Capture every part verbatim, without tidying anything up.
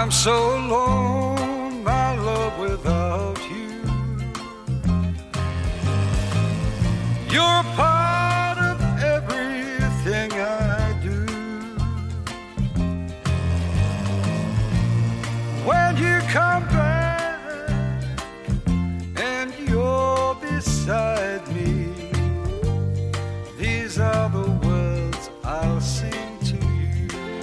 I'm so alone, my love, without you. You're part of everything I do. When you come back and you're beside me, these are the words I'll sing to you.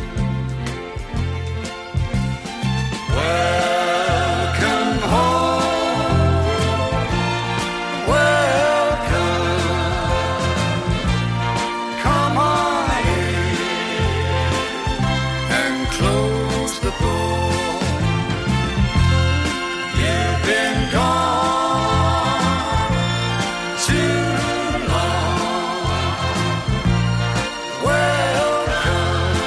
Welcome home, welcome. Come on in and close the door. You've been gone too long. Welcome,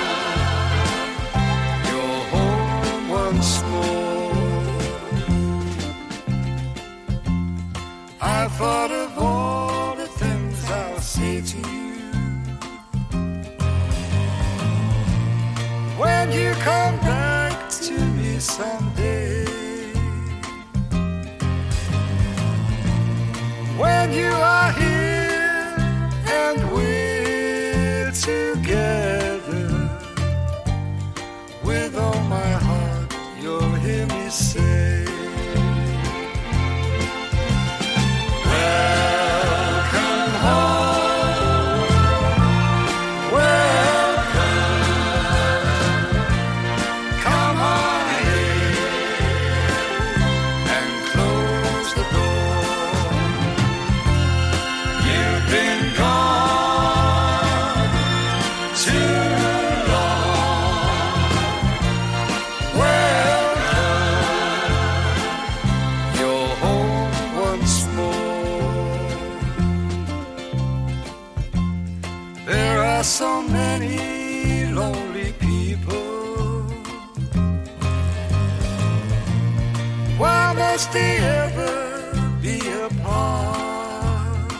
you're home once more. I thought of all the things I'll say to you when you come back to me someday. When you are here and we're together, with all my heart you'll hear me say, welcome home, welcome. Come on in and close the door. You've been gone too long. Welcome, you're home once more. There are so many lonely people. Why must they ever be apart?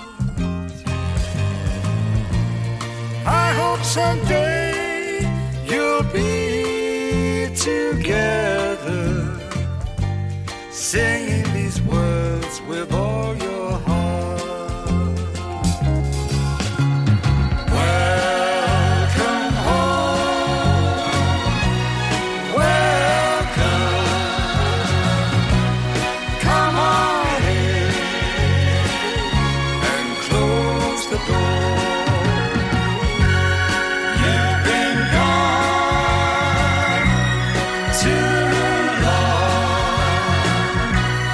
I hope someday you'll be together, singing these words with all your heart. Welcome home, welcome. Come on in and close the door. You've been gone too long.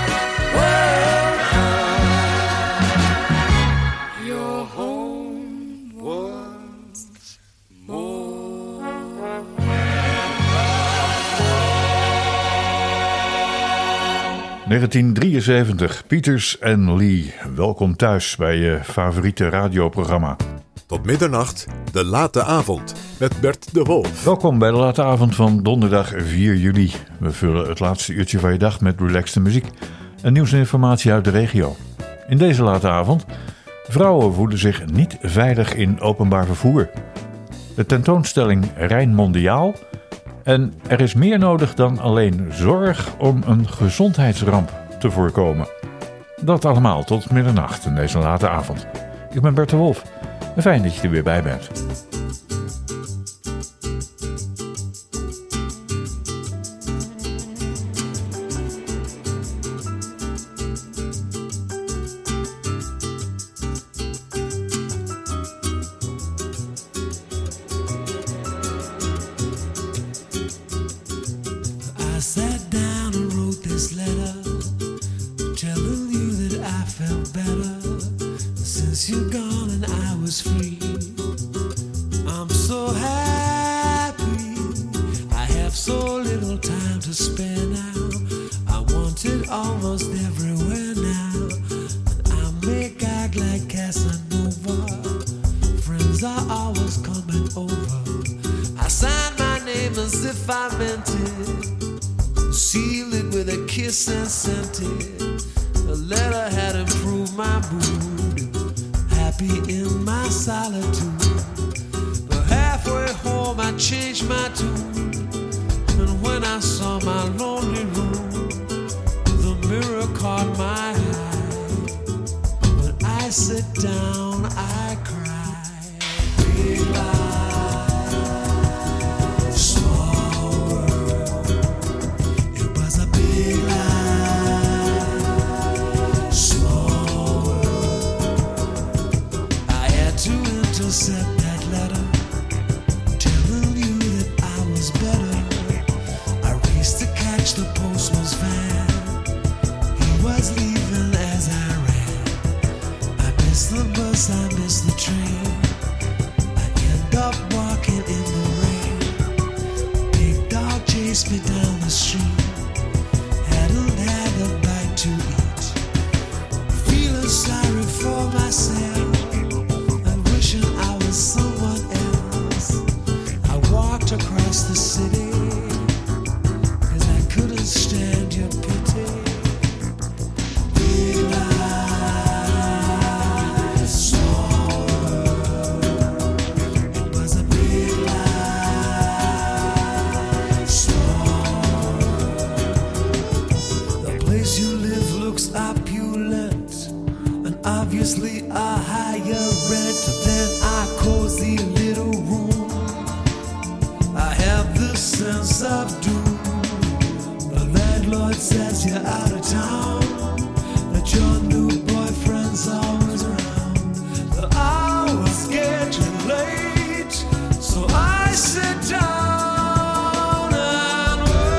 Welcome, you're home once more. negentien drieënzeventig, Peters en Lee. Welkom thuis bij je favoriete radioprogramma. Tot middernacht, de late avond met Bert de Wolf. Welkom bij de late avond van donderdag vier juli. We vullen het laatste uurtje van je dag met relaxte muziek en nieuws en informatie uit de regio. In deze late avond, vrouwen voelen zich niet veilig in openbaar vervoer. De tentoonstelling Rijn Mondiaal. En er is meer nodig dan alleen zorg om een gezondheidsramp te voorkomen. Dat allemaal tot middernacht in deze late avond. Ik ben Bert de Wolf en fijn dat je er weer bij bent. I sat down and wrote this letter, telling you that I felt better since you're gone and I was free. I'm so happy, I have so little time to spare now. I want it almost everywhere now, and I make act like Casanova. Friends are always coming over. I signed my name as if I meant it, seal it with a kiss and sent it. The letter had improved my mood, happy in my solitude. But halfway home I changed my tune, and when I I saw my lonely room, the mirror caught my eye. When I sit down, I cry. Big lie, small world. It was a big lie, small world. I had to intercept that letter, telling you that I was better. I raced to catch the postman's van. He was leaving as I ran. I missed the bus, I missed the train. I end up walking in the rain. Big dog chased me down the street. Hadn't had a bite to eat. Feeling sorry for myself and wishing I was someone else. I walked across the city, cause I couldn't stand your pity. Big lie, small world. It was a big lie, small world. The place you live looks opulent, and obviously a higher rent than our cozy little room. I have this sense of doom. The landlord says you're out of town, that your new boyfriend's always around. The hours getting late, so I sit down and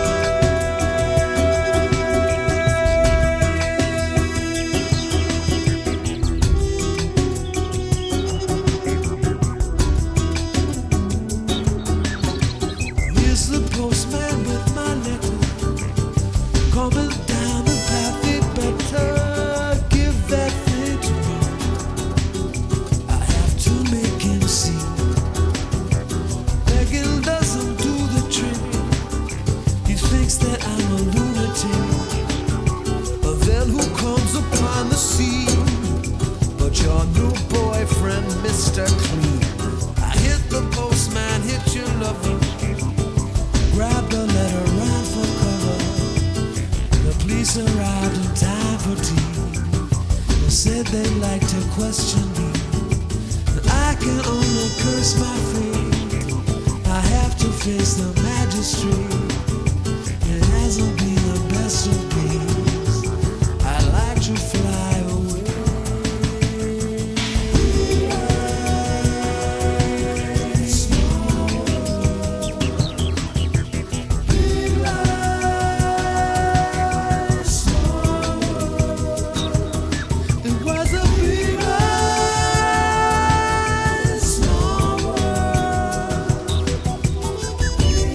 wait. Here's the postman with my letter, coming down the path. It better give that thing to me. I have to make him see. Begging doesn't do the trick. He thinks that I'm a lunatic. But then who comes upon the scene but your new boyfriend, Mister Clean? I hit the postman, hit you loving. Grab the letter, ran for cover. The police arrived in time for tea. They said they'd like to question me, but I can only curse my fate. I have to face the magistrate. It hasn't been the best of days. I like to fly away. Small world. Big lie, small world. It was a big lie, small world. Big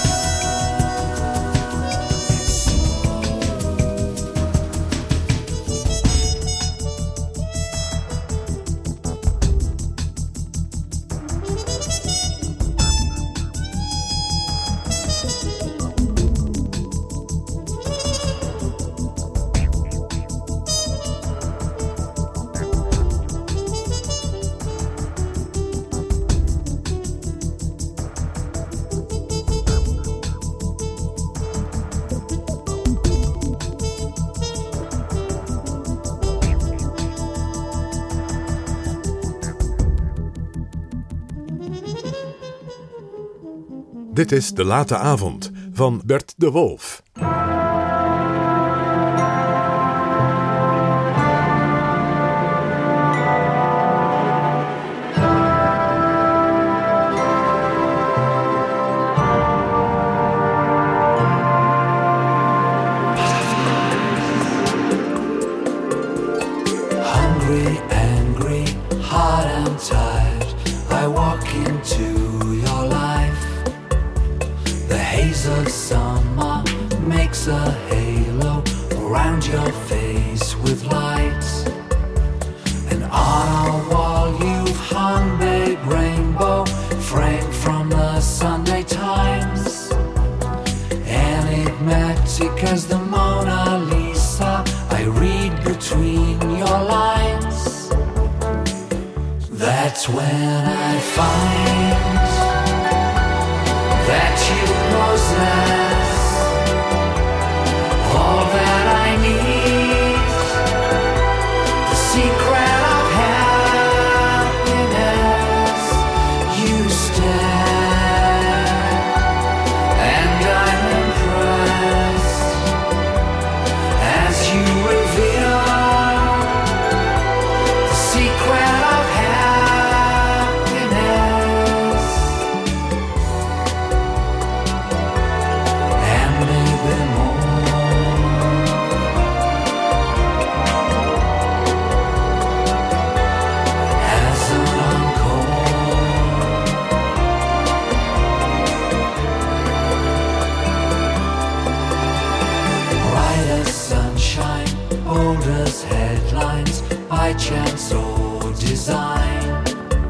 Dit is De Late Avond van Bert de Wolf. Hungry, angry, hot and tired, I walk into your life. The haze of summer makes a halo around your face with lights. And on a wall you've hung big rainbow framed from the Sunday Times. Enigmatic as the Mona Lisa, I read between your lines. That's when I find that you possess headlines by chance or design,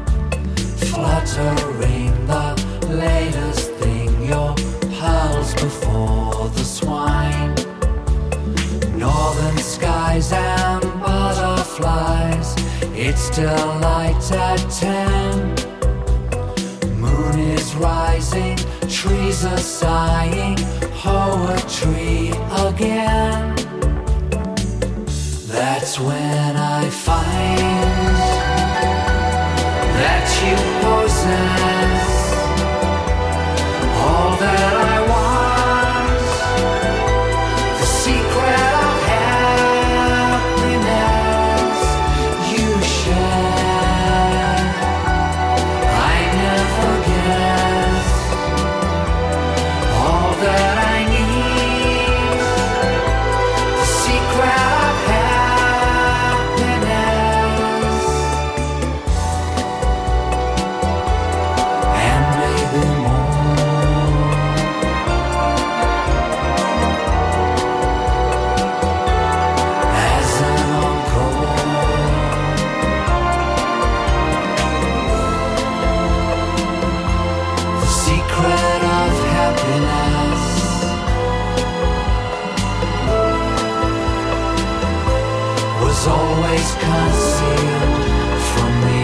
fluttering the latest thing, your pearls before the swine. Northern skies and butterflies, it's still light at ten. Moon is rising, trees are sighing, poetry again. That's when I find that you possess all that I want, the secret of happiness you share. I never guessed all that I need, the secret of happiness, and maybe more. As an encore, the secret of happiness was always concealed from me.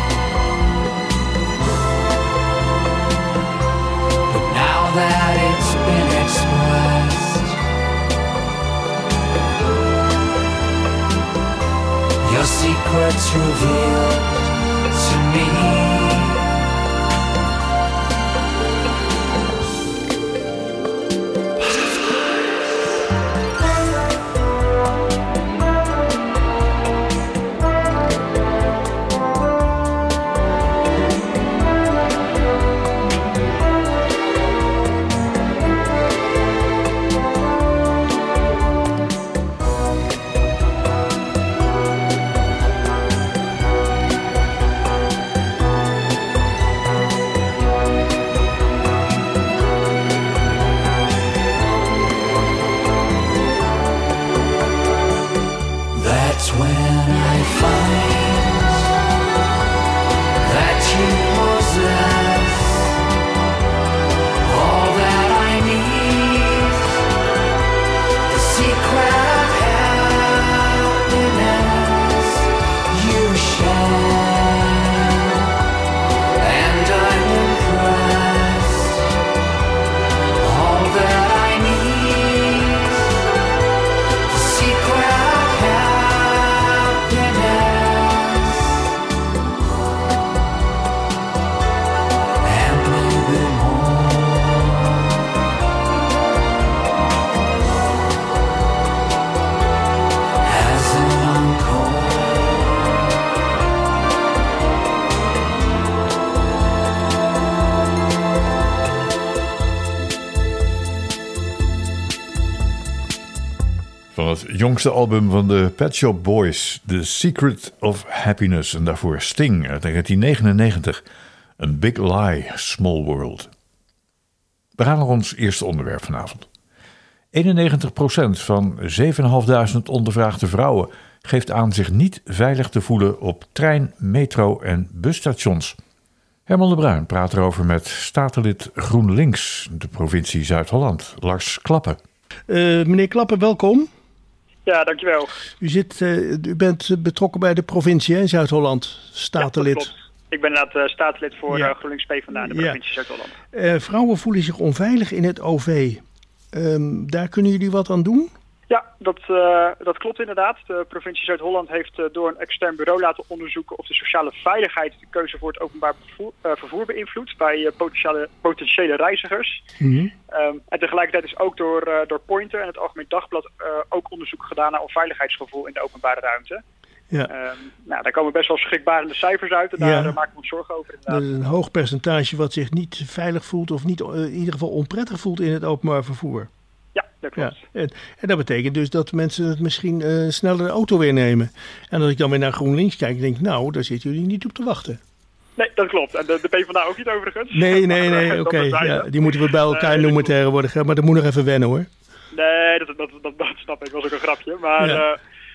But now that it's been expressed, your secret's revealed to me. That's when I find that you possess all that I need, the secret of happiness you share, and I'm impressed. All that I need, the secret of happiness, and maybe more. As an encore, Van het jongste album van de Pet Shop Boys, The Secret of Happiness. En daarvoor Sting uit negentien negenennegentig. A Big Lie, Small World. We gaan naar ons eerste onderwerp vanavond. eenennegentig procent van zevenduizend ondervraagde vrouwen geeft aan zich niet veilig te voelen op trein, metro en busstations. Herman de Bruin praat erover met statenlid GroenLinks, de provincie Zuid-Holland, Lars Klappen. Uh, meneer Klappen, welkom. Ja, dankjewel. U, zit, uh, u bent betrokken bij de provincie in Zuid-Holland, statenlid. Ja, dat klopt. Ik ben inderdaad uh, statenlid voor Ja. uh, GroenLinks PvdA in de Ja. provincie Zuid-Holland. Uh, vrouwen voelen zich onveilig in het O V. Um, daar kunnen jullie wat aan doen? Ja, dat, uh, dat klopt inderdaad. De provincie Zuid-Holland heeft uh, door een extern bureau laten onderzoeken of de sociale veiligheid de keuze voor het openbaar vervoer, uh, vervoer beïnvloedt bij uh, potentiële, potentiële reizigers. Mm-hmm. Um, en tegelijkertijd is ook door, uh, door Pointer en het Algemeen Dagblad uh, ook onderzoek gedaan naar onveiligheidsgevoel in de openbare ruimte. Ja. Um, nou, daar komen best wel schrikbarende cijfers uit en daar Ja. uh, maken we ons zorgen over inderdaad. Dat is een hoog percentage wat zich niet veilig voelt of niet, uh, in ieder geval onprettig voelt in het openbaar vervoer. Ja, dat klopt. Ja. En, en dat betekent dus dat mensen het misschien uh, sneller de auto weer nemen. En als ik dan weer naar GroenLinks kijk, denk ik, nou, daar zitten jullie niet op te wachten. Nee, dat klopt. En de, de PvdA ook niet overigens. Nee, nee, Maar, nee, uh, oké. dat Ja, terzijde. die moeten we bij elkaar Nee, noemen dat tegenwoordig. hè, Maar dat moet nog even wennen hoor. Nee, dat, dat, dat, dat snap ik. Dat was ook een grapje. Maar Ja. uh,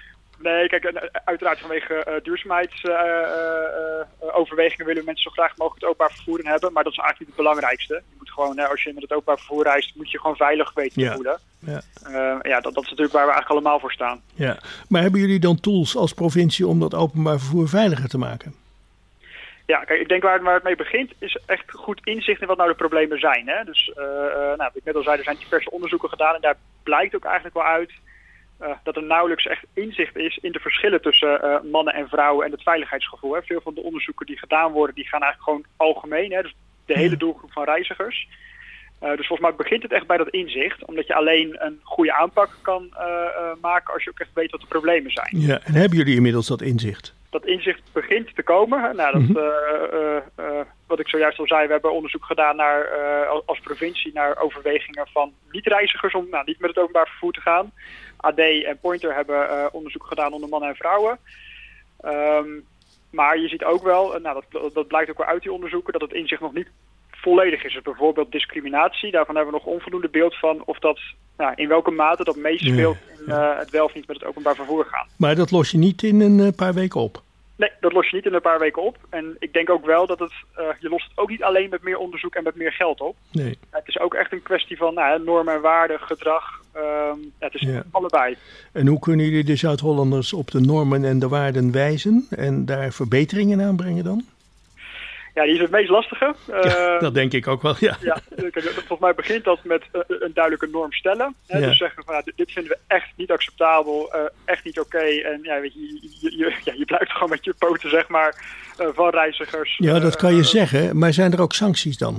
Nee, kijk, uh, uiteraard vanwege uh, duurzaamheidsoverwegingen uh, uh, uh, willen we mensen zo graag mogelijk het openbaar vervoer in hebben. Maar dat is eigenlijk niet het belangrijkste. Je moet gewoon, uh, als je met het openbaar vervoer reist, moet je gewoon veilig weten Ja. te voelen. Ja. Uh, ja, dat, dat is natuurlijk waar we eigenlijk allemaal voor staan. Ja. Maar hebben jullie dan tools als provincie om dat openbaar vervoer veiliger te maken? Ja, kijk, ik denk waar het, waar het mee begint is echt goed inzicht in wat nou de problemen zijn. Hè? Dus, uh, uh, nou, wat ik net al zei, er zijn diverse onderzoeken gedaan en daar blijkt ook eigenlijk wel uit uh, dat er nauwelijks echt inzicht is in de verschillen tussen uh, mannen en vrouwen en het veiligheidsgevoel. Hè? Veel van de onderzoeken die gedaan worden, die gaan eigenlijk gewoon algemeen, hè? Dus de hele doelgroep van reizigers. Uh, dus volgens mij begint het echt bij dat inzicht, omdat je alleen een goede aanpak kan uh, uh, maken als je ook echt weet wat de problemen zijn. Ja, en hebben jullie inmiddels dat inzicht? Dat inzicht begint te komen. Nou, dat, Mhm. uh, uh, uh, wat ik zojuist al zei, we hebben onderzoek gedaan naar, uh, als provincie naar overwegingen van niet-reizigers om nou, niet met het openbaar vervoer te gaan. A D en Pointer hebben uh, onderzoek gedaan onder mannen en vrouwen. Um, maar je ziet ook wel, uh, nou, dat, dat blijkt ook wel uit die onderzoeken, dat het inzicht nog niet volledig is. Dus bijvoorbeeld discriminatie, daarvan hebben we nog onvoldoende beeld van of dat, nou, in welke mate dat meespeelt in uh, het wel of niet met het openbaar vervoer gaan. Maar dat los je niet in een uh, paar weken op? Nee, dat los je niet in een paar weken op. En ik denk ook wel dat het, uh, je lost het ook niet alleen met meer onderzoek en met meer geld op. Nee. Het is ook echt een kwestie van nou, normen en waarden, gedrag. Um, het is Ja. allebei. En hoe kunnen jullie de Zuid-Hollanders op de normen en de waarden wijzen en daar verbeteringen aanbrengen dan? Ja, die is het meest lastige. Uh, Ja, dat denk ik ook wel, ja. Ja, kijk, volgens mij begint dat met uh, een duidelijke norm stellen. Hè? Ja. Dus zeggen van, nou, dit vinden we echt niet acceptabel, uh, echt niet oké. Okay. En ja, weet je, je, je, ja, je blijft gewoon met je poten, zeg maar, uh, van reizigers. Ja, dat kan je Uh, zeggen, maar zijn er ook sancties dan?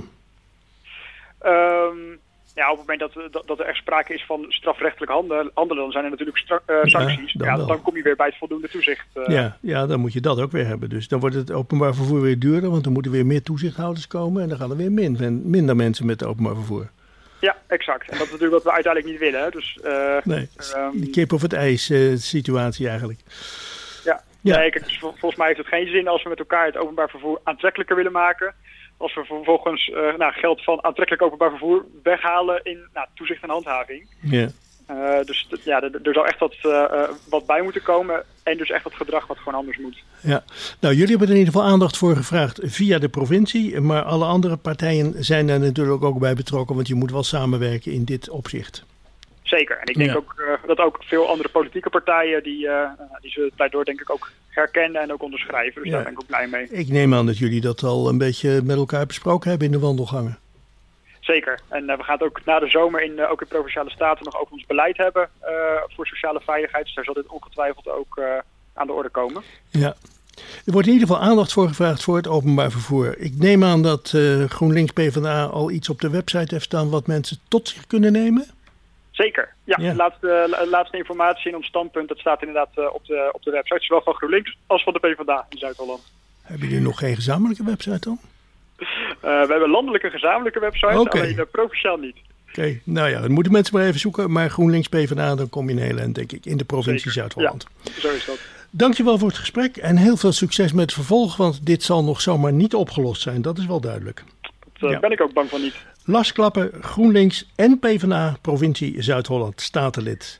Um, ja, op het moment dat, dat, dat er echt sprake is van strafrechtelijk handelen, handelen dan zijn er natuurlijk stra- uh, sancties. dan Ja, wel. dan kom je weer bij het voldoende toezicht. Uh, Ja, ja, dan moet je dat ook weer hebben. Dus dan wordt het openbaar vervoer weer duurder, want er moeten weer meer toezichthouders komen en dan gaan er weer min, minder mensen met het openbaar vervoer. Ja, exact. En dat is natuurlijk wat we uiteindelijk niet willen. Hè. Dus, uh, Nee, um, die kip of het ijs uh, situatie eigenlijk. ja, Ja. Nee, kijk, dus vol- volgens mij heeft het geen zin als we met elkaar het openbaar vervoer aantrekkelijker willen maken. Als we vervolgens uh, nou, geld van aantrekkelijk openbaar vervoer weghalen in nou, toezicht en handhaving. Ja. Uh, dus t- ja, er, er zal echt wat, uh, uh, wat bij moeten komen. En dus echt wat gedrag wat gewoon anders moet. Ja, nou jullie hebben er in ieder geval aandacht voor gevraagd via de provincie. Maar alle andere partijen zijn daar natuurlijk ook bij betrokken, want je moet wel samenwerken in dit opzicht. Zeker. En ik denk Ja. ook uh, dat ook veel andere politieke partijen, die, uh, die ze daardoor denk ik ook herkennen en ook onderschrijven. Dus Ja. daar ben ik ook blij mee. Ik neem aan dat jullie dat al een beetje met elkaar besproken hebben in de wandelgangen. Zeker. En uh, we gaan het ook na de zomer in, uh, ook in Provinciale Staten nog over ons beleid hebben uh, voor sociale veiligheid. Dus daar zal dit ongetwijfeld ook uh, aan de orde komen. Ja. Er wordt in ieder geval aandacht voor gevraagd voor het openbaar vervoer. Ik neem aan dat uh, GroenLinks PvdA al iets op de website heeft staan wat mensen tot zich kunnen nemen. Zeker. Ja, Ja. De laatste, la- laatste informatie in ons standpunt, dat staat inderdaad uh, op, de, op de website. Zowel van GroenLinks als van de PvdA in Zuid-Holland. Hebben jullie nog geen gezamenlijke website dan? Uh, we hebben landelijk een gezamenlijke website, Oké. alleen uh, provinciaal niet. Oké, okay. Nou ja, dan moeten mensen maar even zoeken. Maar GroenLinks PvdA, dan kom je een hele eind, denk ik, in de provincie Zeker. Zuid-Holland. Ja, zo is dat. Dankjewel voor het gesprek en heel veel succes met het vervolg, want dit zal nog zomaar niet opgelost zijn. Dat is wel duidelijk. Daar uh, Ja. ben ik ook bang van niet. Lars Klappen, GroenLinks en PvdA, provincie Zuid-Holland, statenlid.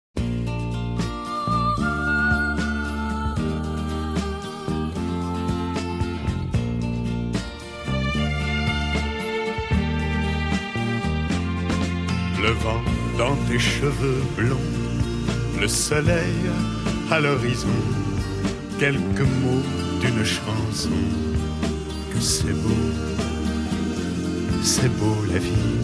Le vent dans tes cheveux blonds, le soleil à l'horizon, quelques mots d'une chanson. Que c'est beau, c'est beau la vie.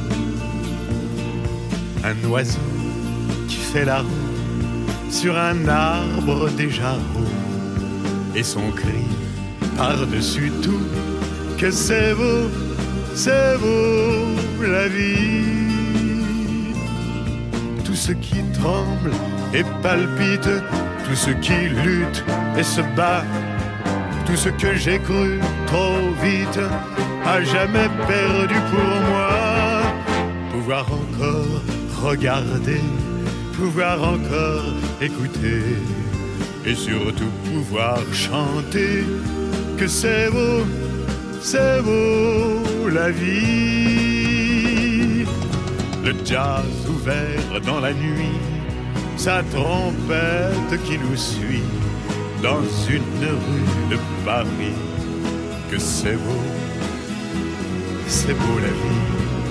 Un oiseau qui fait la roue sur un arbre déjà roux, et son cri par-dessus tout. Que c'est beau, c'est beau la vie. Tout ce qui tremble et palpite, tout ce qui lutte et se bat, tout ce que j'ai cru trop vite, à jamais perdu pour moi. Pouvoir encore regarder, pouvoir encore écouter, et surtout pouvoir chanter. Que c'est beau, c'est beau la vie. Le jazz ouvert dans la nuit sa trompette qui nous suit dans une rue de Paris. Que c'est beau, c'est beau la vie.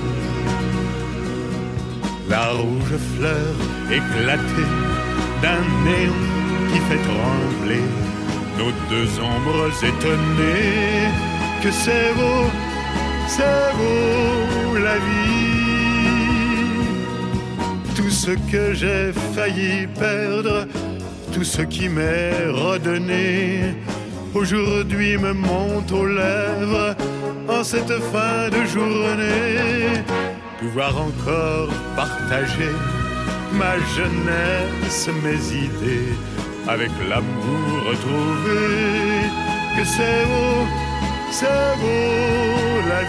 La rouge fleur éclatée d'un néon qui fait trembler nos deux ombres étonnées. Que c'est beau, c'est beau la vie. Tout ce que j'ai failli perdre, tout ce qui m'est redonné, aujourd'hui me monte aux lèvres en cette fin de journée. Pouvoir encore partager ma jeunesse, mes idées, avec l'amour retrouvé. Que c'est beau, c'est beau la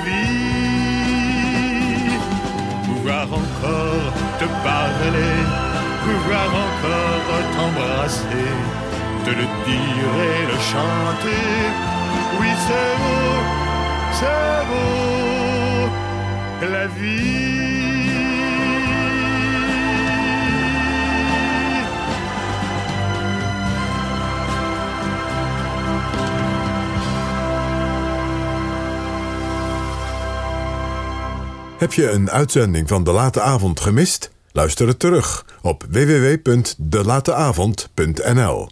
vie. Pouvoir encore te parler, pouvoir encore t'embrasser, te le dire et le chanter. Oui, c'est beau, c'est beau la vie. Heb je een uitzending van De Late Avond gemist? Luister het terug op w w w punt de late avond punt n l.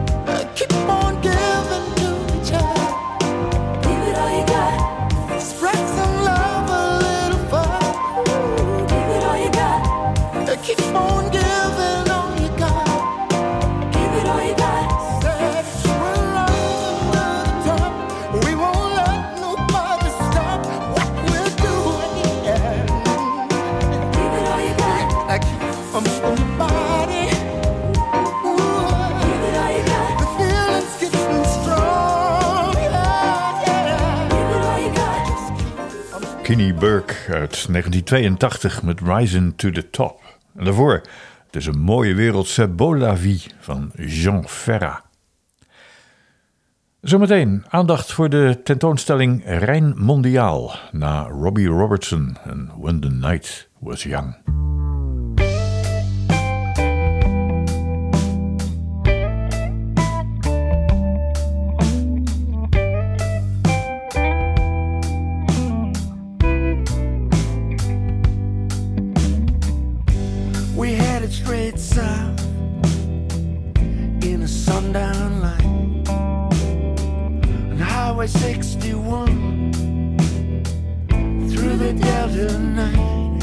Spread the body. Ooh, give it all you got. The feelings getting strong. Yeah, yeah. Give it all you got. Kenny Burke uit negentien tweeëntachtig met Rising to the Top. En daarvoor, het is een mooie wereld, C'est beau la vie van Jean Ferrat. Zometeen aandacht voor de tentoonstelling Rijn Mondiaal na Robbie Robertson en When the Night Was Young. We headed straight south in a sundown light on Highway sixty-one through the Delta night.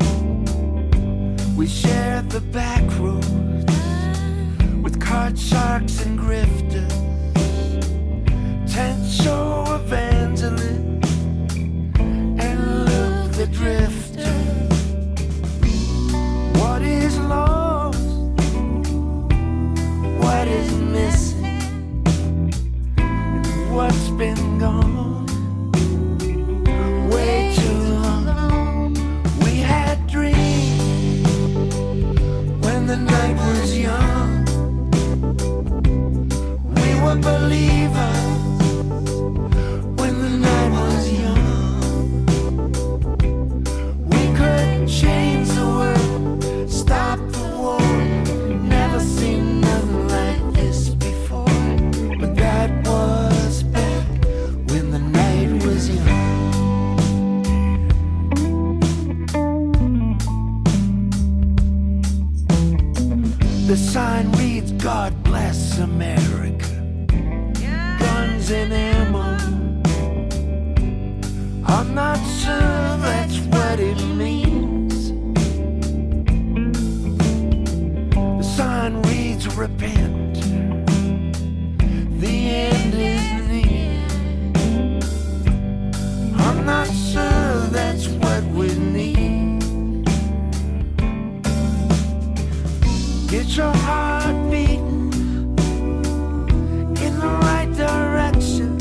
We shared the back roads with card sharks and grifters, tent show evangelists, and Luke the Drifter. What is lost? What is missing? What's been gone way too long? We had dreams when the night was young. We were believers when the night was young. We could change the world, stop the war. Never seen nothing like this before. But that was back when the night was young. The sign reads, God bless America. Guns and ammo. I'm not sure that's what it means. The sign reads, repent. The end is near. I'm not sure that's what we need. Get your heart beating in the right direction.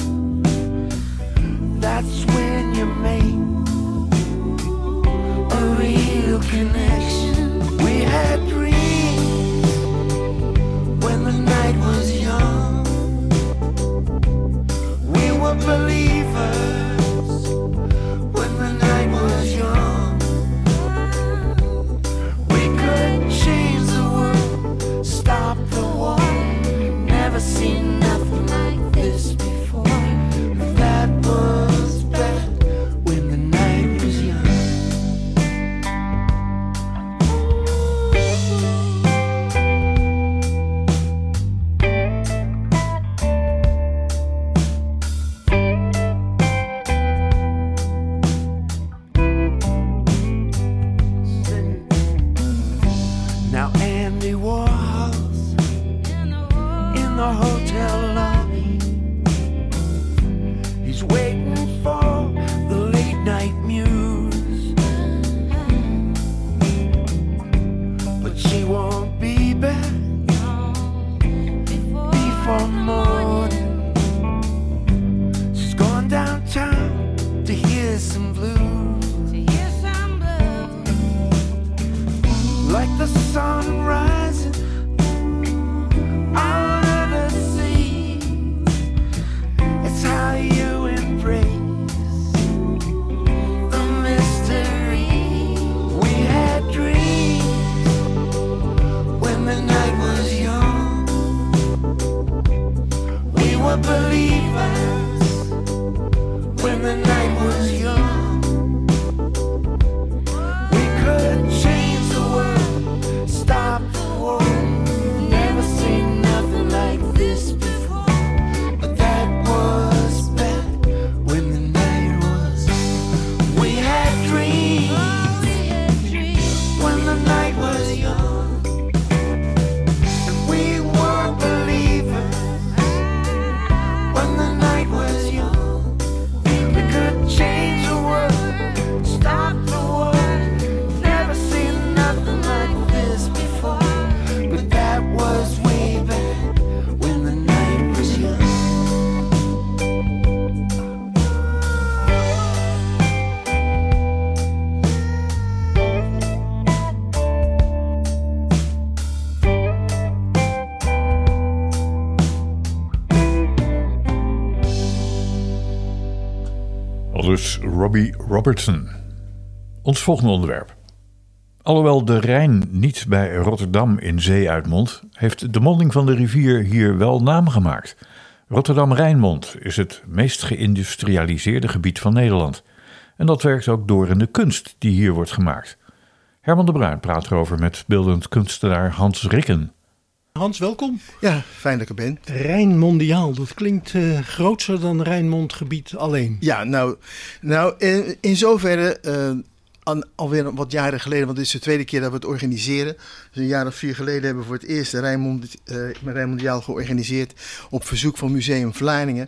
That's when you make a real connection. We had dreams when the night was young. We were believers when the night was young. We could change the world, stop the war. Never seen nothing like this before. That was back when the night was young. Now Andy Warhol's in the hotel lobby. He's waiting for the late night muse, but she won't be back before morning. She's gone downtown to hear some blues. Like the sun rising out of the sea, it's how you embrace the mystery. We had dreams Aldus Robbie Robertson. Ons volgende onderwerp. Alhoewel de Rijn niet bij Rotterdam in zee uitmondt, heeft de monding van de rivier hier wel naam gemaakt. Rotterdam-Rijnmond is het meest geïndustrialiseerde gebied van Nederland. En dat werkt ook door in de kunst die hier wordt gemaakt. Herman de Bruin praat erover met beeldend kunstenaar Hans Rikken. Hans, welkom. Ja, fijn dat ik er ben. Rijnmondiaal, dat klinkt uh, groter dan Rijnmondgebied alleen. Ja, nou, nou in, in zoverre, uh, an, alweer wat jaren geleden, want dit is de tweede keer dat we het organiseren. Dus een jaar of vier geleden hebben we voor het eerst de Rijnmond, uh, Rijnmondiaal georganiseerd op verzoek van Museum Vlaardingen.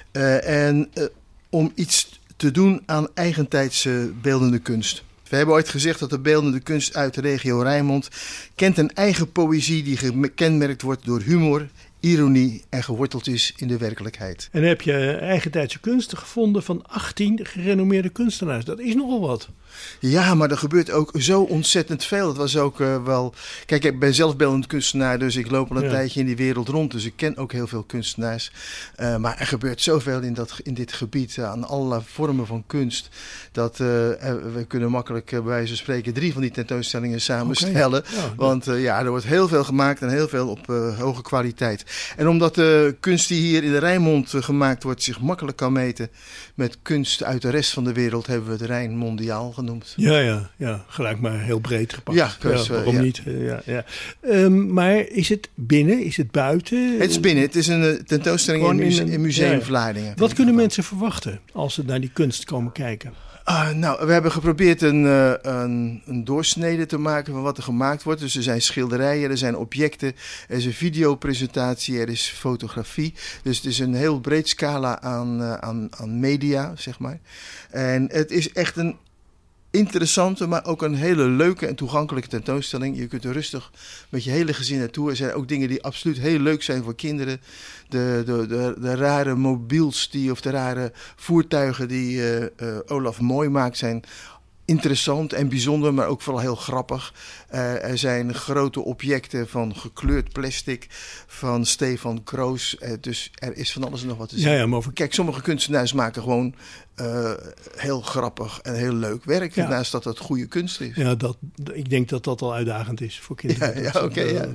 Uh, en uh, om iets te doen aan eigentijdse beeldende kunst. We hebben ooit gezegd dat de beeldende kunst uit de regio Rijnmond kent een eigen poëzie die gekenmerkt wordt door humor, ironie en geworteld is in de werkelijkheid. En dan heb je eigentijdse kunsten gevonden van achttien gerenommeerde kunstenaars. Dat is nogal wat. Ja, maar er gebeurt ook zo ontzettend veel. Het was ook uh, wel... Kijk, ik ben zelf beeldend kunstenaar, dus ik loop al een ja. tijdje in die wereld rond. Dus ik ken ook heel veel kunstenaars. Uh, maar er gebeurt zoveel in, dat, in dit gebied, uh, aan allerlei vormen van kunst. Dat uh, we kunnen makkelijk, uh, bij wijze van spreken, drie van die tentoonstellingen samenstellen. Okay. Ja, Want uh, ja, er wordt heel veel gemaakt en heel veel op uh, hoge kwaliteit. En omdat de kunst die hier in de Rijnmond uh, gemaakt wordt zich makkelijk kan meten met kunst uit de rest van de wereld, hebben we het Rijnmondiaal genoemd. Ja, ja, ja, gelijk maar heel breed gepakt. Ja, dus, ja waarom ja. niet? Ja, ja. Um, maar is het binnen? Is het buiten? Het is binnen. Het is een uh, tentoonstelling in, muse- in Museum ja. Vlaardingen. Wat kunnen mensen verwachten als ze naar die kunst komen kijken? Uh, nou, we hebben geprobeerd een, uh, een, een doorsnede te maken van wat er gemaakt wordt. Dus er zijn schilderijen, er zijn objecten, er is een videopresentatie, er is fotografie. Dus het is een heel breed scala aan, uh, aan, aan media, zeg maar. En het is echt een interessante, maar ook een hele leuke en toegankelijke tentoonstelling. Je kunt er rustig met je hele gezin naartoe. Er zijn ook dingen die absoluut heel leuk zijn voor kinderen. De, de, de, de rare mobiels die, of de rare voertuigen die uh, uh, Olaf mooi maakt zijn interessant en bijzonder, maar ook vooral heel grappig. Uh, er zijn grote objecten van gekleurd plastic van Stefan Kroos. Uh, dus er is van alles en nog wat te zien. Ja, ja, maar over... Kijk, sommige kunstenaars maken gewoon uh, heel grappig en heel leuk werk. Ja. Naast dat het goede kunst is. Ja, dat, ik denk dat dat al uitdagend is voor kinderen. Ja, ja, okay, ja.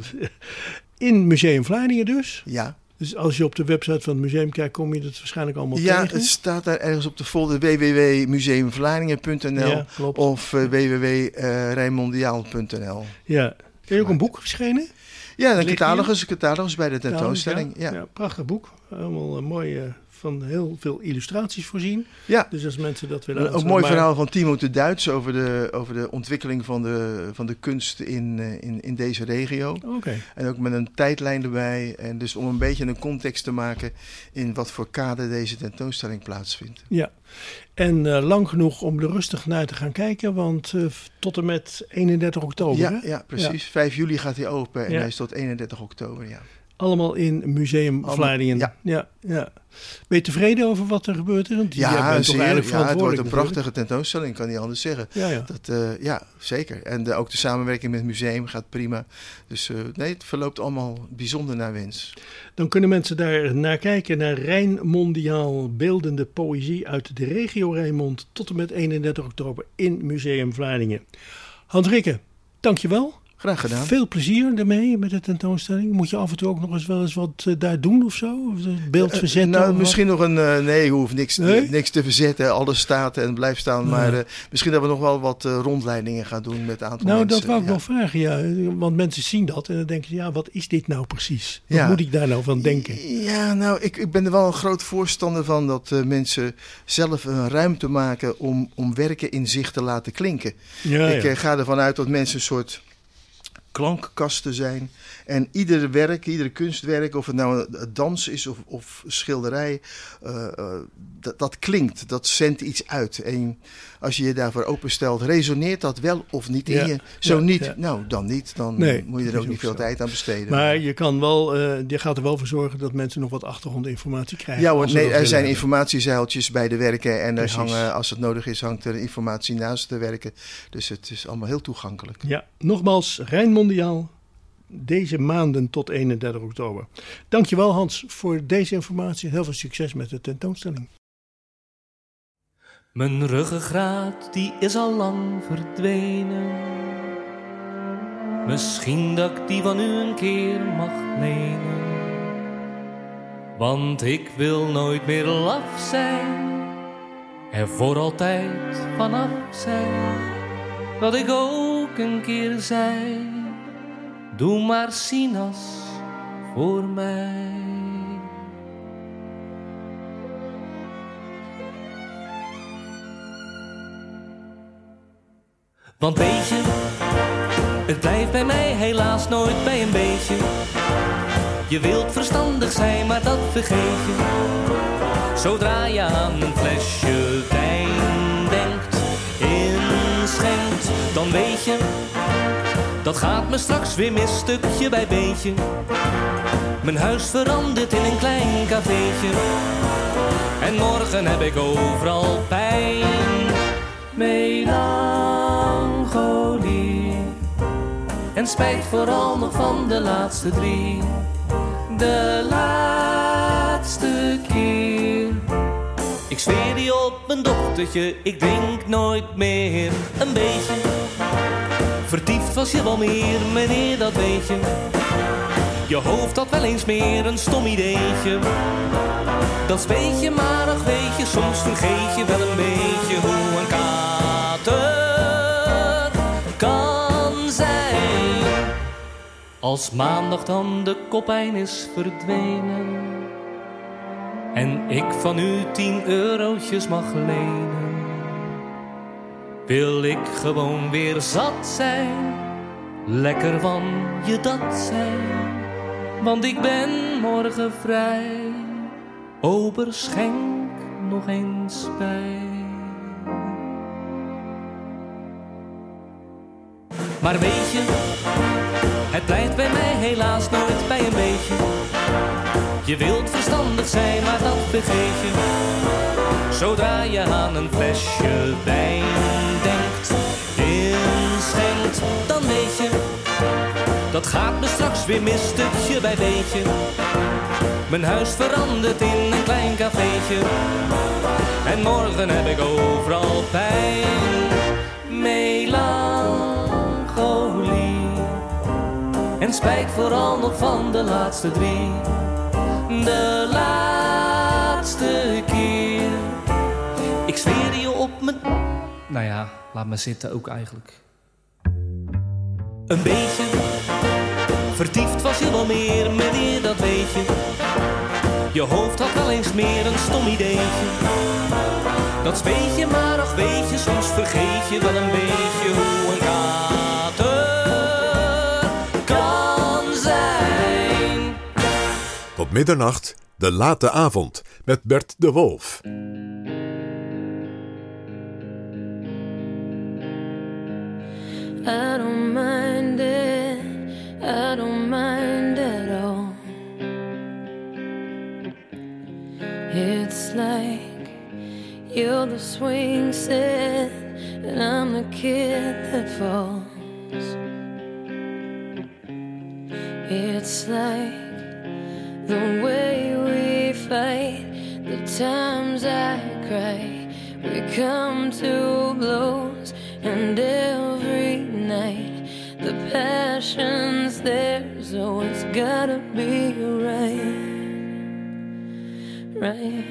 In Museum Vlaardingen dus? Ja. Dus als je op de website van het museum kijkt, kom je dat waarschijnlijk allemaal ja, tegen? Ja, het staat daar ergens op de folder w w w punt museum vlaardingen punt n l ja, of uh, w w w punt rijnmondiaal punt n l. Ja. Heb je ook een boek geschenen? Ja, een catalogus, een catalogus bij de tentoonstelling. Ja, ja. ja prachtig boek. Helemaal uh, mooi... Uh, van heel veel illustraties voorzien. Ja. Dus als mensen dat willen... Ook een mooi maar... verhaal van Timo de Duits over de, over de ontwikkeling van de, van de kunst in, in, in deze regio. Okay. En ook met een tijdlijn erbij. En dus om een beetje een context te maken in wat voor kader deze tentoonstelling plaatsvindt. Ja. En uh, lang genoeg om er rustig naar te gaan kijken, want uh, tot en met eenendertig oktober. Ja, ja precies. Ja. vijf juli gaat hij open en ja. hij is tot eenendertig oktober, ja. Allemaal in Museum Vlaardingen. Ja. Ja, ja. Ben je tevreden over wat er gebeurt? Want ja, bent zeer, toch eigenlijk ja, het wordt een natuurlijk. prachtige tentoonstelling, kan niet anders zeggen. Ja, ja. Dat, uh, ja zeker. En de, ook de samenwerking met het museum gaat prima. Dus uh, nee, het verloopt allemaal bijzonder naar wens. Dan kunnen mensen daar naar kijken, naar Rijnmondiaal beeldende poëzie uit de regio Rijnmond tot en met eenendertig oktober in Museum Vlaardingen. Hans Rikken, dankjewel. Graag gedaan. Veel plezier ermee met de tentoonstelling. Moet je af en toe ook nog eens wel eens wat uh, daar doen of zo? Of het beeld verzetten? Uh, nou, misschien nog een... Uh, nee, je hoeft niks, nee? niks te verzetten. Alles staat en blijft staan. Ja. Maar uh, misschien dat we nog wel wat uh, rondleidingen gaan doen met een aantal nou, mensen. Dat wou ik ja. wel vragen, ja. Want mensen zien dat en dan denken ze, ja, wat is dit nou precies? Wat ja. moet ik daar nou van denken? Ja, nou, ik, ik ben er wel een groot voorstander van dat uh, mensen zelf een ruimte maken om, om werken in zich te laten klinken. Ja, ik ja. uh, ga ervan uit dat mensen een soort klankkasten zijn. En ieder werk, ieder kunstwerk, of het nou een dans is of, of schilderij, uh, uh, dat, dat klinkt, dat zendt iets uit. En als je je daarvoor openstelt, resoneert dat wel of niet in ja, je? Zo ja, niet, ja. nou dan niet. Dan nee, moet je er ook niet veel zo. tijd aan besteden. Maar je kan wel, uh, je gaat er wel voor zorgen dat mensen nog wat achtergrondinformatie krijgen. Ja hoor, nee, er zijn informatiezeiltjes bij de werken en er hangen, als het nodig is, hangt er informatie naast de werken. Dus het is allemaal heel toegankelijk. Ja, nogmaals, Rijnmondiaal. Deze maanden tot eenendertig oktober. Dankjewel Hans voor deze informatie. Heel veel succes met de tentoonstelling. Mijn ruggengraat die is al lang verdwenen. Misschien dat ik die van u een keer mag lenen. Want ik wil nooit meer laf zijn, er voor altijd vanaf zijn. Dat ik ook een keer zei, doe maar Sinas voor mij. Want weet je, het blijft bij mij helaas nooit bij een beetje. Je wilt verstandig zijn, maar dat vergeet je. Zodra je aan een flesje wijn denkt, inschenkt, dan weet je, dat gaat me straks weer mis, stukje bij beetje. Mijn huis verandert in een klein cafeetje. En morgen heb ik overal pijn. Melancholie. En spijt vooral nog van de laatste drie. De laatste keer. Ik zweer die op mijn dochtertje, ik drink nooit meer. Een beetje vertiefd was je wel meer, meneer, dat weet je. Je hoofd had wel eens meer een stom ideetje. Dat speet je, maar ach weet je, soms vergeet je wel een beetje hoe een kater kan zijn. Als maandag dan de koppijn is verdwenen en ik van u tien eurotjes mag lenen, wil ik gewoon weer zat zijn, lekker van je dat zijn. Want ik ben morgen vrij, ober schenk nog eens bij. Maar weet je, het blijft bij mij helaas nooit bij een beetje. Je wilt verstandig zijn, maar dat vergeet je. Zodra je aan een flesje wijn denkt, inschenkt, dan weet je, dat gaat me straks weer mis, stukje bij beetje. Mijn huis verandert in een klein cafeetje. En morgen heb ik overal pijn. Melancholie. En spijt vooral nog van de laatste drie. De laatste keer. Ik zweer je op mijn... Nou ja, laat me zitten ook eigenlijk. Een beetje vertiefd was je wel meer, meneer, dat weet je. Je hoofd had wel eens meer een stom ideetje. Dat speet je, maar ach weet je, soms vergeet je wel een beetje hoe een kater kan zijn. Tot middernacht, de late avond, met Bert de Wolf. I don't mind it, I don't mind at all. It's like you're the swing set and I'm the kid that falls. It's like the way we fight, the times I cry, we come to blows, and every night the passion's there, so it's gotta be right, right.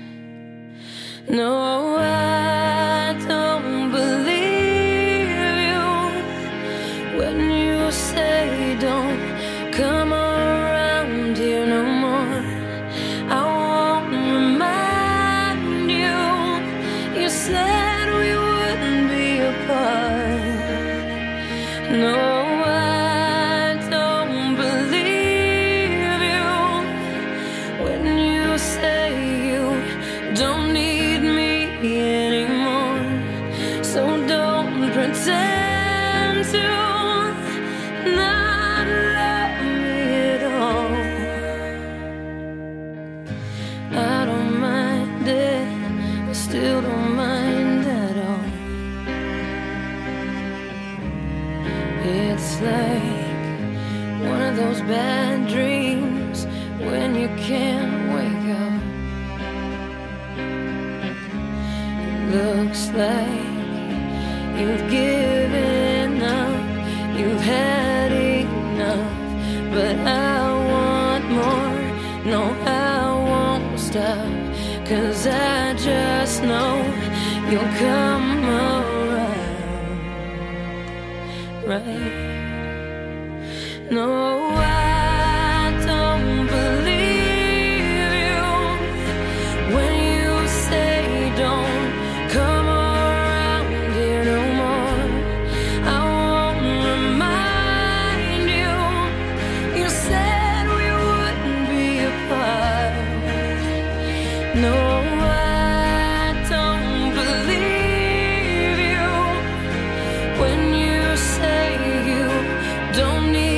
No, I don't believe you when you say don't come around here no more. I won't remind you, you said we wouldn't be apart. No, I don't believe you when you say you don't need me anymore. So don't pretend to not love me at all. I don't mind it, I still don't mind at all. It's like one of those bad dreams when you can't wake up. looks like you've given up, you've had enough, but I want more, no I won't stop, 'cause I just know you'll come around, right? No, I don't believe you when you say don't come around here no more. I won't remind you, you said we wouldn't be apart. No, I don't believe you when you say you don't need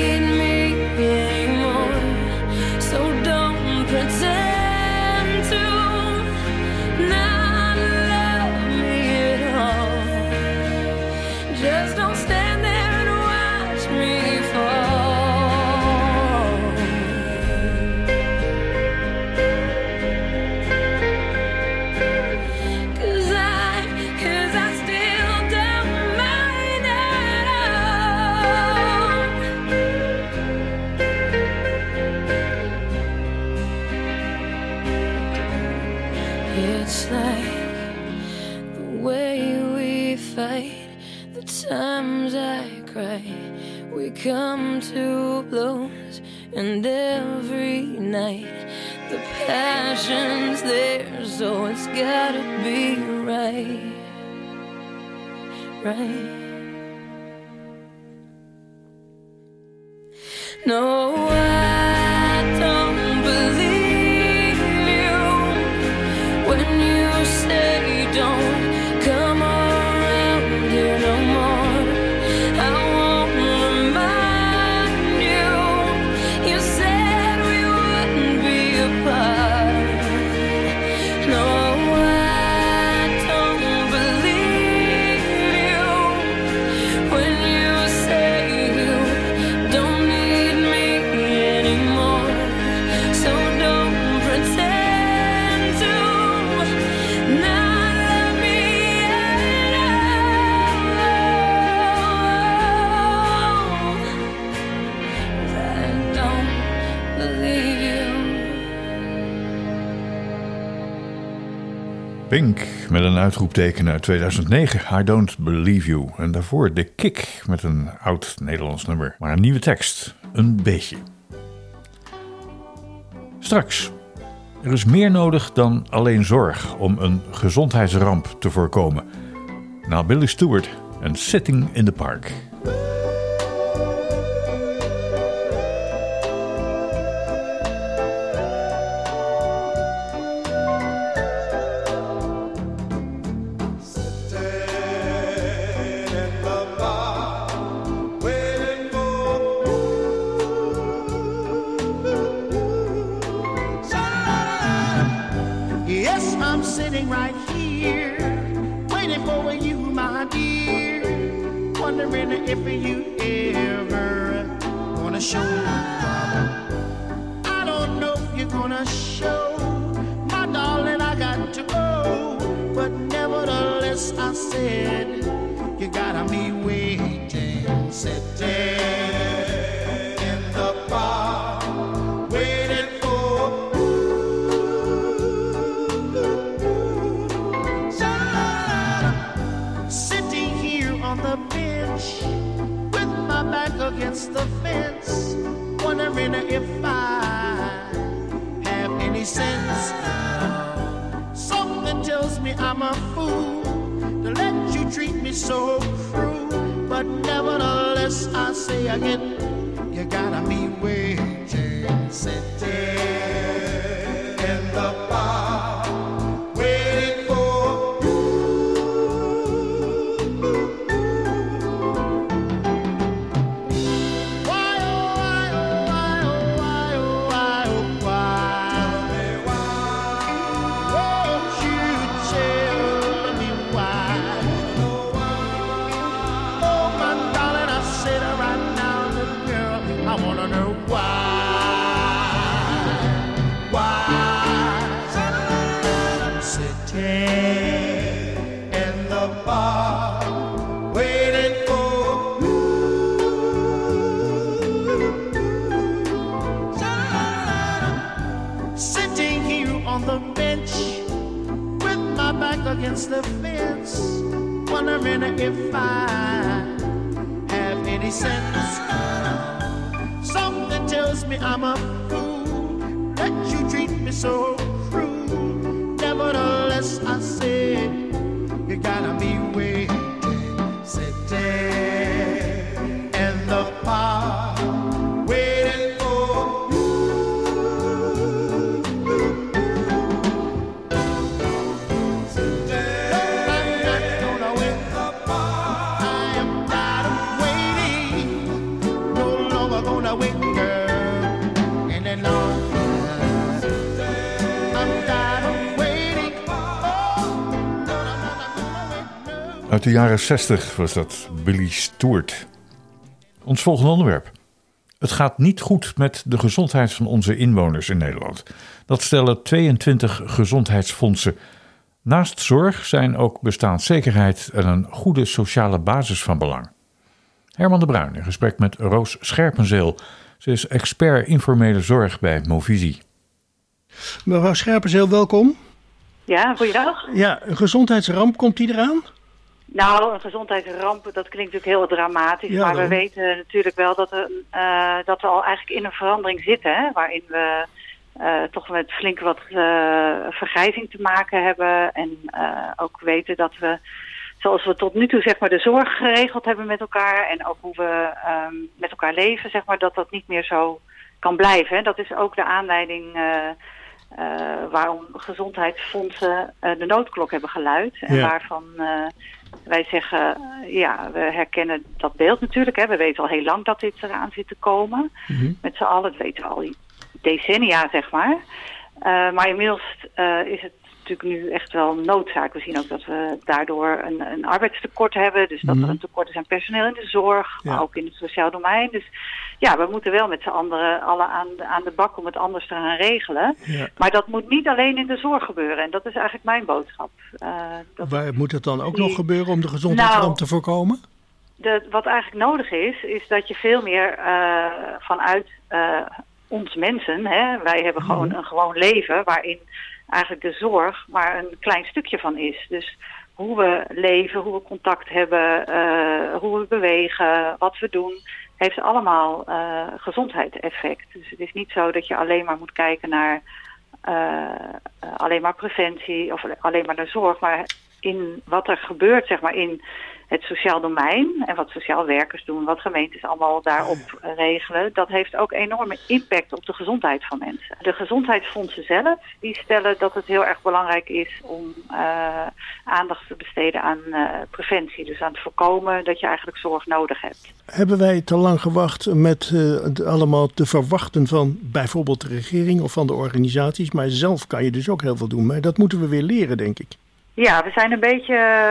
we come to blows, and every night the passion's there, so it's gotta be right, right? No, I don't believe you when you say don't come around here no more. Pink met een uitroepteken uit tweeduizend negen, I Don't Believe You. En daarvoor The Kick met een oud Nederlands nummer. Maar een nieuwe tekst, een beetje. Straks. Er is meer nodig dan alleen zorg om een gezondheidsramp te voorkomen. Na Billy Stewart en Sitting in the Park. the bench with my back against the fence, wondering if I have any sense. Something tells me I'm a fool that you treat me so cruel. Nevertheless, I say you gotta be waiting, sitting in the park, waiting for you. Sitting, I'm not gonna wait the park. I am tired of waiting, no longer gonna wait, girl, any longer. Uit de jaren zestig was dat Billy Stewart. Ons volgende onderwerp. Het gaat niet goed met de gezondheid van onze inwoners in Nederland. Dat stellen tweeëntwintig gezondheidsfondsen. Naast zorg zijn ook bestaanszekerheid en een goede sociale basis van belang. Herman de Bruin in gesprek met Roos Scherpenzeel. Ze is expert informele zorg bij Movisie. Mevrouw Scherpenzeel, welkom. Ja, goeiedag. Ja, een gezondheidsramp, komt die eraan? Nou, een gezondheidsramp, dat klinkt natuurlijk heel dramatisch. Ja, maar dan. We weten natuurlijk wel dat, er, uh, dat we al eigenlijk in een verandering zitten. Hè, waarin we uh, toch met flink wat uh, vergrijzing te maken hebben. En uh, ook weten dat we, zoals we tot nu toe zeg maar, de zorg geregeld hebben met elkaar. En ook hoe we um, met elkaar leven, zeg maar, dat dat niet meer zo kan blijven. Hè. Dat is ook de aanleiding Uh, Uh, waarom gezondheidsfondsen uh, de noodklok hebben geluid. En ja. waarvan uh, wij zeggen, uh, ja, we herkennen dat beeld natuurlijk. Hè. We weten al heel lang dat dit eraan zit te komen. Mm-hmm. Met z'n allen, dat weten we al decennia, zeg maar. Uh, maar inmiddels uh, is het natuurlijk nu echt wel noodzaak. We zien ook dat we daardoor een, een arbeidstekort hebben. Dus dat mm-hmm. er een tekort is aan personeel in de zorg, ja. maar ook in het sociaal domein. Dus ja, we moeten wel met z'n anderen alle aan de, aan de bak om het anders te gaan regelen. Ja. Maar dat moet niet alleen in de zorg gebeuren. En dat is eigenlijk mijn boodschap. Uh, dat Waar moet het dan ook die... nog gebeuren om de gezondheidsramp nou, te voorkomen? De, wat eigenlijk nodig is, is dat je veel meer uh, vanuit uh, ons mensen, hè, wij hebben mm-hmm. gewoon een gewoon leven waarin eigenlijk de zorg maar een klein stukje van is. Dus hoe we leven, hoe we contact hebben, uh, hoe we bewegen, wat we doen, heeft allemaal uh, gezondheidseffect. Dus het is niet zo dat je alleen maar moet kijken naar uh, uh, alleen maar preventie of alleen maar naar zorg, maar in wat er gebeurt, zeg maar, in het sociaal domein en wat sociaal werkers doen, wat gemeentes allemaal daarop regelen, dat heeft ook enorme impact op de gezondheid van mensen. De gezondheidsfondsen zelf, die stellen dat het heel erg belangrijk is om uh, aandacht te besteden aan uh, preventie. Dus aan het voorkomen dat je eigenlijk zorg nodig hebt. Hebben wij te lang gewacht met uh, allemaal te verwachten van bijvoorbeeld de regering of van de organisaties, maar zelf kan je dus ook heel veel doen. Maar dat moeten we weer leren, denk ik. Ja, we zijn een beetje,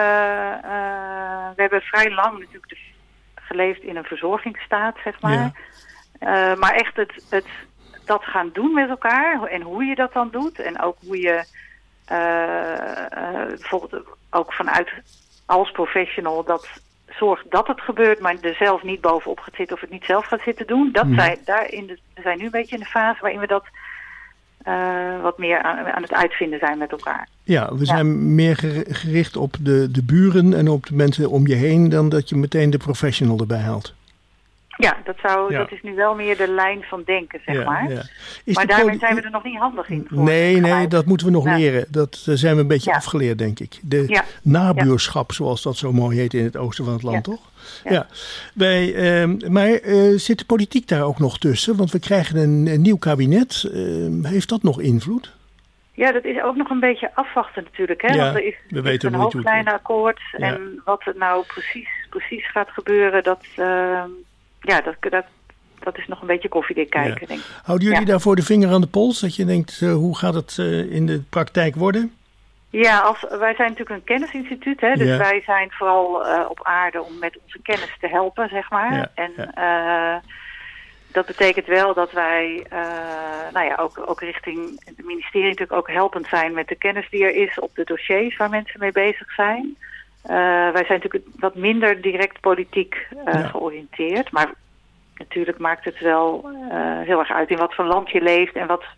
uh, we hebben vrij lang natuurlijk de, geleefd in een verzorgingsstaat, zeg maar. Ja. Uh, maar echt het, het dat gaan doen met elkaar en hoe je dat dan doet. En ook hoe je uh, uh, bijvoorbeeld ook vanuit als professional dat zorgt dat het gebeurt, maar er zelf niet bovenop gaat zitten of het niet zelf gaat zitten doen. Dat mm. zijn, daar in de, we zijn nu een beetje in de fase waarin we dat Uh, wat meer aan, aan het uitvinden zijn met elkaar. Ja, we zijn ja. meer gericht op de, de buren en op de mensen om je heen dan dat je meteen de professional erbij haalt. Ja, dat, zou, ja. dat is nu wel meer de lijn van denken, zeg ja, maar. Ja. Maar daarmee poli- zijn we er nog niet handig in. Nee, nee, dat moeten we nog ja. leren. Dat zijn we een beetje ja. afgeleerd, denk ik. De ja. nabuurschap, ja. zoals dat zo mooi heet in het oosten van het land, ja. toch? Ja. ja. Wij, uh, maar uh, zit de politiek daar ook nog tussen? Want we krijgen een, een nieuw kabinet. Uh, heeft dat nog invloed? Ja, dat is ook nog een beetje afwachten natuurlijk. Hè? Ja, Want er is, we weten is een hoofdlijnenakkoord. Ja. En wat er nou precies, precies gaat gebeuren, dat, uh, ja, dat, dat, dat is nog een beetje koffiedik kijken, ja. denk ik. Houden jullie ja. daarvoor de vinger aan de pols? Dat je denkt, uh, hoe gaat het uh, in de praktijk worden? Ja, als, wij zijn natuurlijk een kennisinstituut. Hè, dus ja. wij zijn vooral uh, op aarde om met onze kennis te helpen, zeg maar. Ja, en ja. Uh, dat betekent wel dat wij uh, nou ja, ook, ook richting het ministerie natuurlijk ook helpend zijn met de kennis die er is op de dossiers waar mensen mee bezig zijn. Uh, wij zijn natuurlijk wat minder direct politiek uh, ja. georiënteerd. Maar natuurlijk maakt het wel uh, heel erg uit in wat voor land je leeft en wat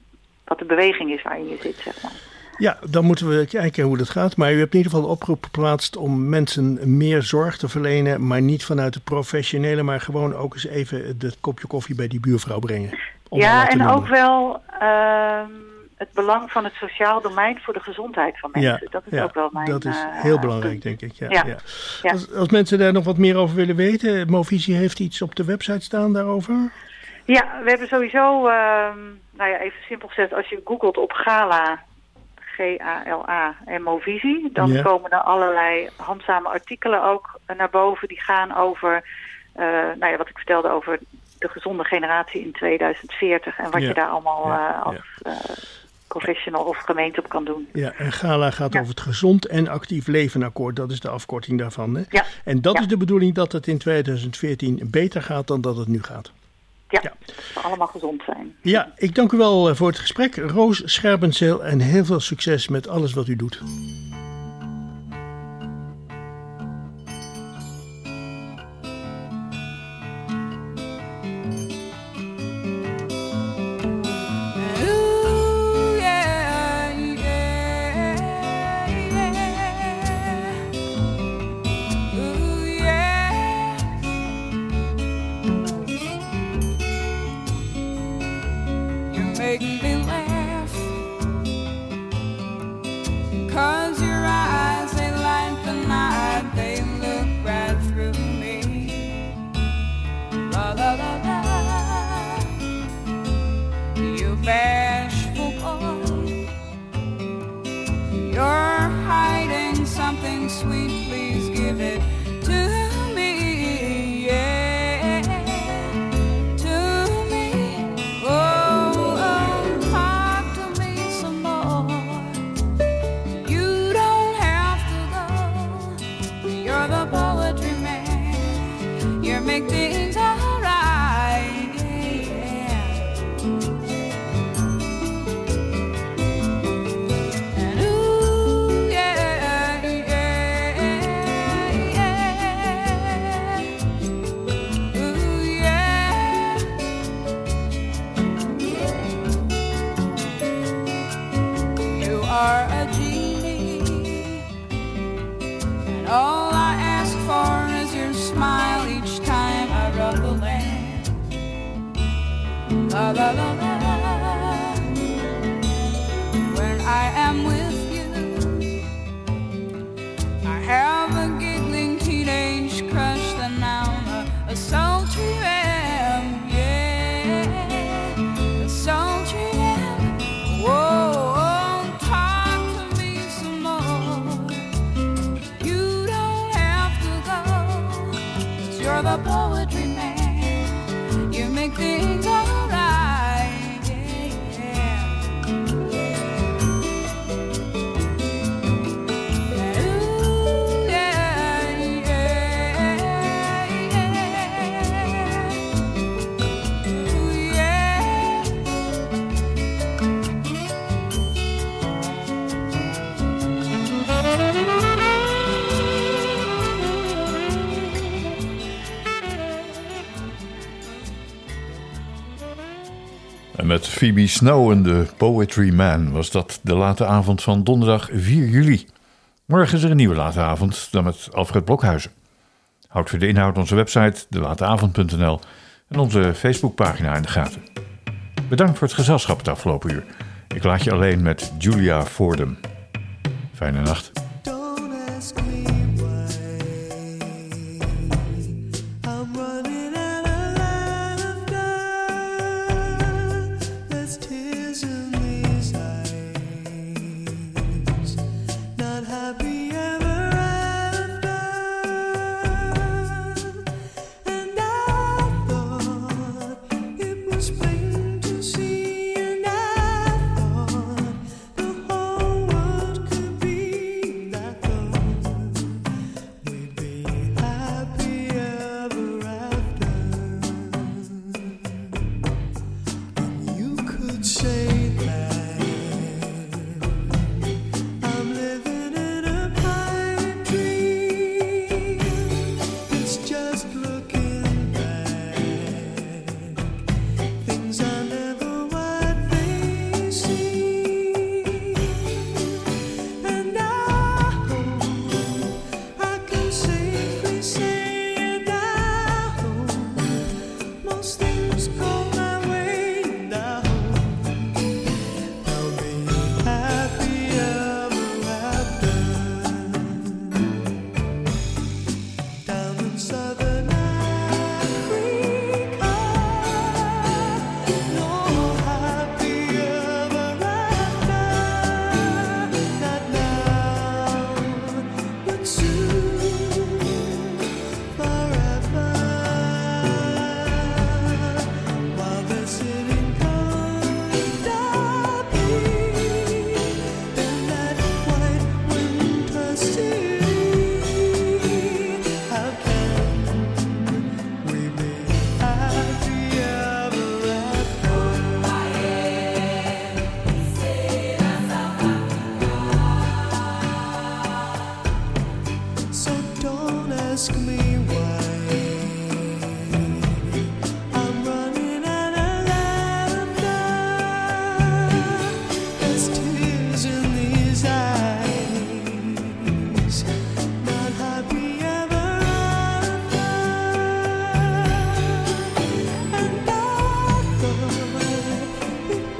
wat de beweging is waarin je zit, zeg maar. Ja, dan moeten we kijken hoe dat gaat. Maar u hebt in ieder geval de oproep geplaatst om mensen meer zorg te verlenen, maar niet vanuit het professionele, maar gewoon ook eens even het kopje koffie bij die buurvrouw brengen. Ja, en ook wel uh, het belang van het sociaal domein voor de gezondheid van mensen. Ja, dat is ja, ook wel mijn... dat is uh, heel belangrijk, denk ik. Ja, ja. Ja. Ja. Als, als mensen daar nog wat meer over willen weten, Movisie heeft iets op de website staan daarover? Ja, we hebben sowieso, uh, nou ja, even simpel gezegd, als je googelt op Gala, G A L A en Movisie, dan ja. komen er allerlei handzame artikelen ook naar boven. Die gaan over, uh, nou ja, wat ik vertelde over de gezonde generatie in tweeduizend veertig en wat ja. je daar allemaal ja. uh, als ja. uh, professional of gemeente op kan doen. Ja, en Gala gaat ja. over het gezond en actief leven akkoord. Dat is de afkorting daarvan. Hè? Ja. En dat ja. is de bedoeling dat het in tweeduizend veertien beter gaat dan dat het nu gaat. Ja, ja. Dat we allemaal gezond zijn. Ja, ik dank u wel voor het gesprek. Roos Scherpenzeel en heel veel succes met alles wat u doet. Met Phoebe Snow en de Poetry Man was dat de late avond van donderdag vier juli. Morgen is er een nieuwe late avond, dan met Alfred Blokhuizen. Houd voor de inhoud onze website de late avond punt n l en onze Facebookpagina in de gaten. Bedankt voor het gezelschap het afgelopen uur. Ik laat je alleen met Julia Fordham. Fijne nacht.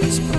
was